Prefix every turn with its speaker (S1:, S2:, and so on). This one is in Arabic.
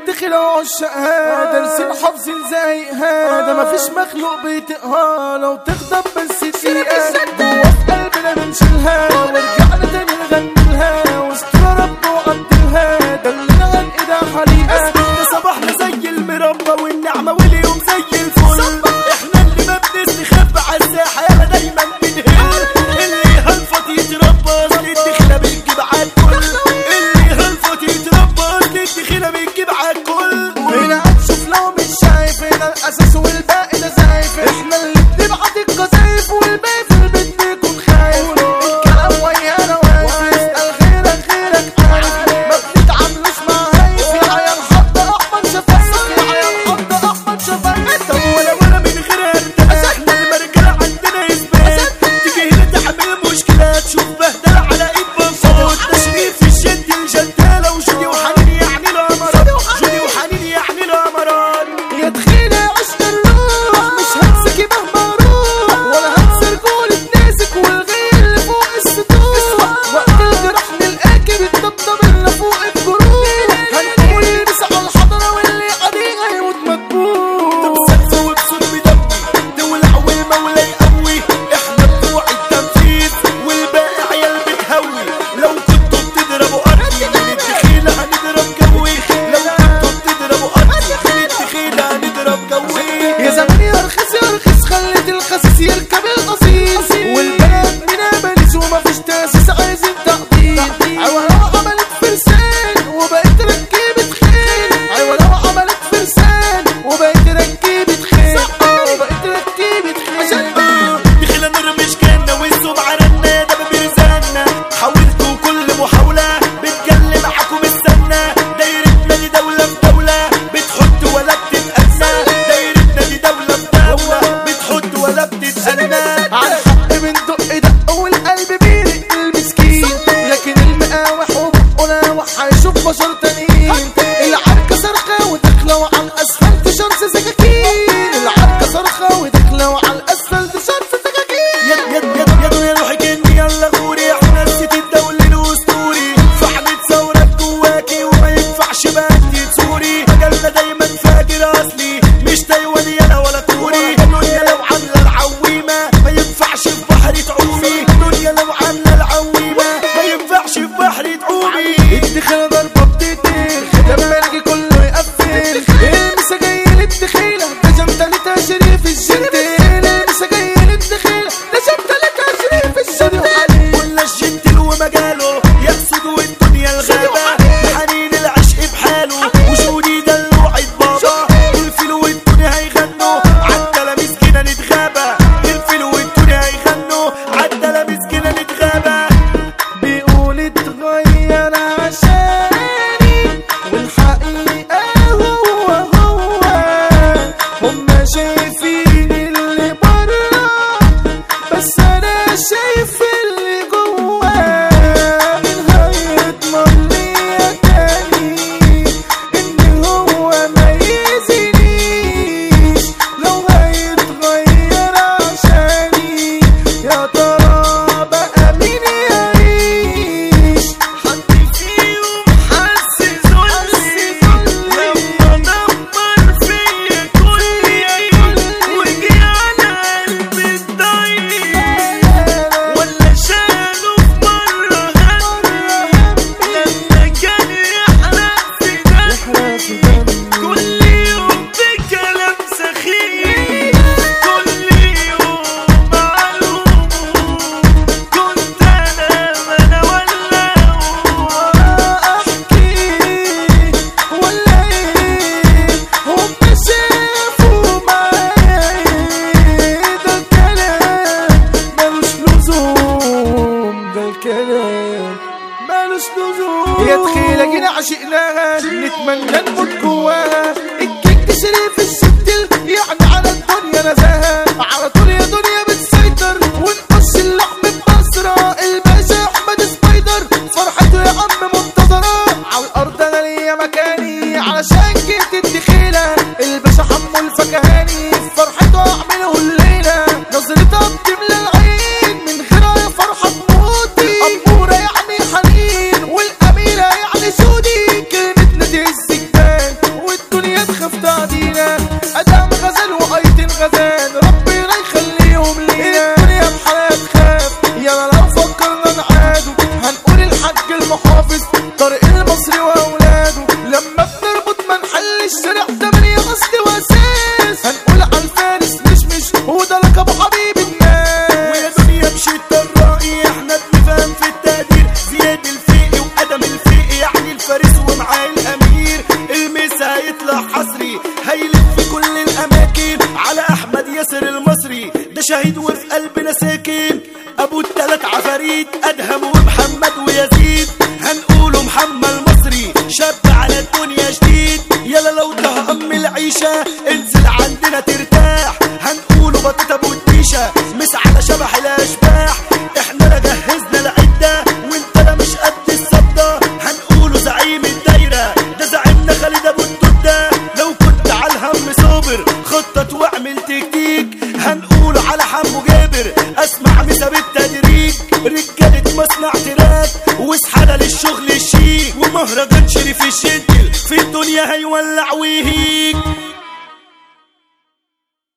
S1: الدخل عشقها دارسين حافظين زيها ده مفيش مخلوق بيطيقها لو تغضب بس دقيقة جوا في قلبنا بنشيلها ورجعنا تاني نغنيلها واستر رب وقدرها دلنا عن ايدها حريقة صباحنا زي المربى والنعمة واليوم زي الفل احنا اللي ما بنستخبى عالساحة يالا دايما بنهل اللي هلفط يتربى اصل الدخلة بتجيب عالكل اللي هلفط يتربى اصل الدخلة بتجيب عالكل هنا هتشوف لو مش شايف هنا الاساس والباقي ده زايف احنا اللي بنبعت القذايف والباقي في البيت بيكون خايف الكلام ويانا واقف اسأل غيرك عارف ما بنتعاملوش مع هايف يا عيال حط احمد شفايف يا عيال حط احمد شفايف طب ولا من غير ارتاح احنا المرجله عندنا اثبات تيجي هنا تعمل مشكله تشوف بهدله على ايد بنصات تشريف في الشد الجداله وجودي وحنين يعني الامران جودي وحنين يعني الامران يا تخيل عشق الروح مش همسكي مهما اروح ولا هنسى رجولة ناسك والغير اللي فوق السطوح وقت الجرح نلقاكي بتطبطب اللي فوق الجروح هنقول يلبس على الحضره واللي عليه هيموت مدبوح طب سقف وبصوت بدمي تولع والمولى يقوي احنا بتوع التنفيذ والباقي عيال بتهوي لو كنتوا بتضربوا ارضي من الدخيله هنضرب جوي لو كنتوا بتضربوا ارضي من الدخيله هنضرب جوي يا زمان يا رخيص خلت الخسيس يركب القصيص والبلد منها بليس ومفيش تاسيس عايزين تقدير عيوة عملت فرسان وبقيت ركيبة خيل عيوة عملت فرسان وبقيت ركيبة خيل وبقيت ركيبة خيل دخلنا نرمش كنا والسوم عرنا ده ببرزانا حاولتوا كل محاولة بتجلي معاكم استنى دايرتنا دي دولة في دولة بتحط ولا بتتأنى دايرتنا دي دولة في دولة بتحط ولا بتتأنى على الحق بندق دق والقلب بيرق المسكين لكن المقاوح وبقه ناوح هيشوف بشر تانيين العركة صرخة وداخلة وعلى الأسفلت شمس سكاكين العركة صرخة وداخلة وعلى الأسفلت شمس سكاكين يا دنيا روحي كني يلا غوري احنا نسيت الدولة الأسطوري فحمة ثورة جواكي وما ينفعش بقى انتي تسوري مجالنا دايما فاجر أصلي مش تايواني أنا ولا كوري الدنيا لو عاملة العويمة ما ينفعش في بحر تعومي الدنيا لو عاملة العويمة ما ينفعش في بحر تعومي الدخيلة ضربة بتقتل لما يجي كله يقفل المسا جاي للدخيلة ده جمتلتها شريف الجنتين المسا جاي للدخيلة ده جمتلتها شريف الجنتين كل الجنتل ومجاله يقصد والدنيا الغابة حنين العشق بحاله وجودي دلوعة بابا الفيل والدنيا هيغنوا عالتلاميذ كده نتغابى الفيل والدنيا هيغنوا عالتلاميذ كده نتغابى بيقول اتغير عشاني والحقيقة هو هما شايفين اللي برا بس أنا شايف اللي جوا مين هيضمن ليا تاني إن هو ما يأذينيش لو هيتغير عشاني يا ترى بقى مين يعيش حد فيهم حس ذلي لما دمر فيا كلي وجي على قلبي الضيق ولا شالوا في مرة همي لما كان يحرق في دمي كل يوم بكلام سخيف كل يوم معلوم كنت انا ولا هو احكي ولا ايه هم شافوا معايا ايه ده الكلام ملوش لزوم ده الكلام مالوش لزوم يا تخيلة جينا عشقناها نتمنى نموت جواها الكيك شريف الستل يعني على الدنيا نزاها على طول يا دنيا بتسيطر ونقص اللحم بمصرة الباشا احمد سبايدر فرحته يا عم منتظرة على الارض انا ليا مكاني علشان جيت الدخيلة الباشا حمو الفكهاني فرحته اعمله الليلة نظرتها بتملى العين من غيرها يا فرحة موتي أمورة يعني حنين والأميرة يعني سودي كلمتنا تهز الجبال
S2: مهرجان شريف الشدل في الدنيا هيولع ويهيج.